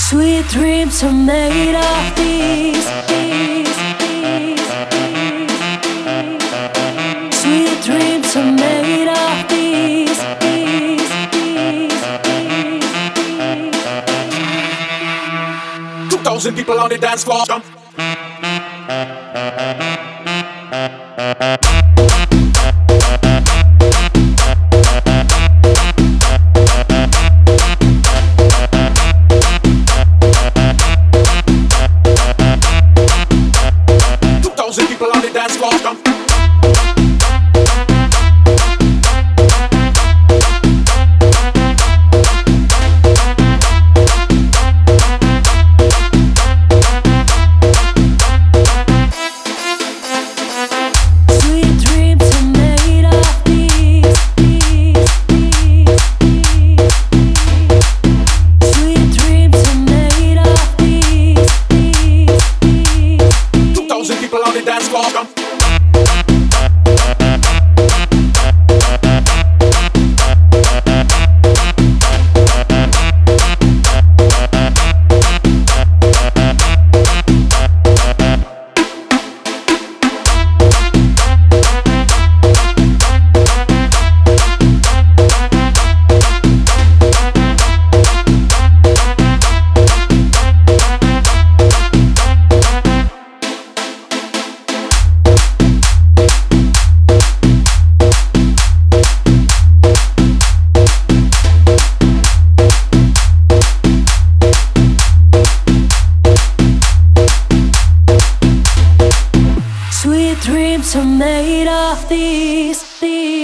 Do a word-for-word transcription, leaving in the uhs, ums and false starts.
Sweet dreams are made of these, these, these. Sweet dreams are made of these, these, these, these. Two thousand people on the dance floor. Jump. People on the dance floor, come. Sweet dreams are made of these, these, these, these. Sweet dreams are made of these, these, these. Two thousand people on the dance floor, come. Sweet dreams are made of these, these.